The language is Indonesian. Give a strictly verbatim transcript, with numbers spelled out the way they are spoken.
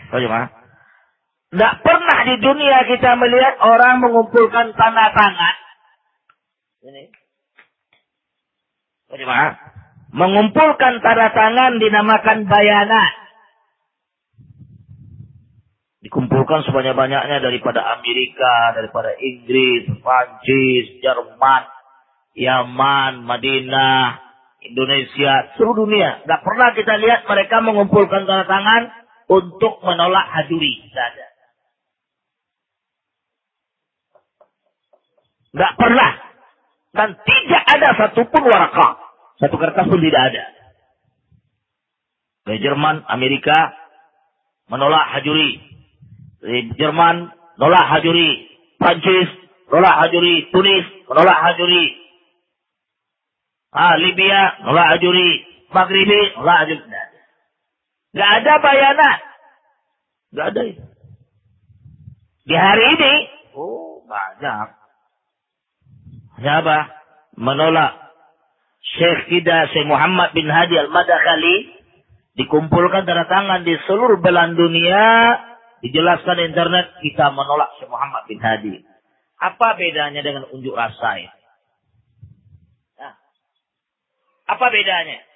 Oh, jemaah. Tidak pernah di dunia kita melihat orang mengumpulkan tanda tangan. Ini. Oh, jemaah. Mengumpulkan tanda tangan dinamakan bayanat. Dikumpulkan sebanyak-banyaknya daripada Amerika, daripada Inggris, Prancis, Jerman, Yaman, Madinah, Indonesia, seluruh dunia. Tidak pernah kita lihat mereka mengumpulkan tanda tangan untuk menolak hajuri. Tidak ada. Tidak pernah. Dan tidak ada satupun warakah. Satu kertas pun tidak ada. Dari Jerman, Amerika menolak hajuri. Dari Jerman menolak hajuri. Prancis menolak hajuri. Tunis menolak hajuri. Ah, Libya menolak hajuri. Maghribi menolak hajuri. Tidak ada. Tidak ada bayanat. Tidak ada itu. Di hari ini, oh banyak. Siapa? Menolak Syekh kita, Syekh Muhammad bin Hadi Al-Madakhali. Dikumpulkan tanda tangan di seluruh belahan dunia. Dijelaskan di internet, kita menolak Syekh Muhammad bin Hadi. Apa bedanya dengan unjuk rasa ini? Nah, apa bedanya?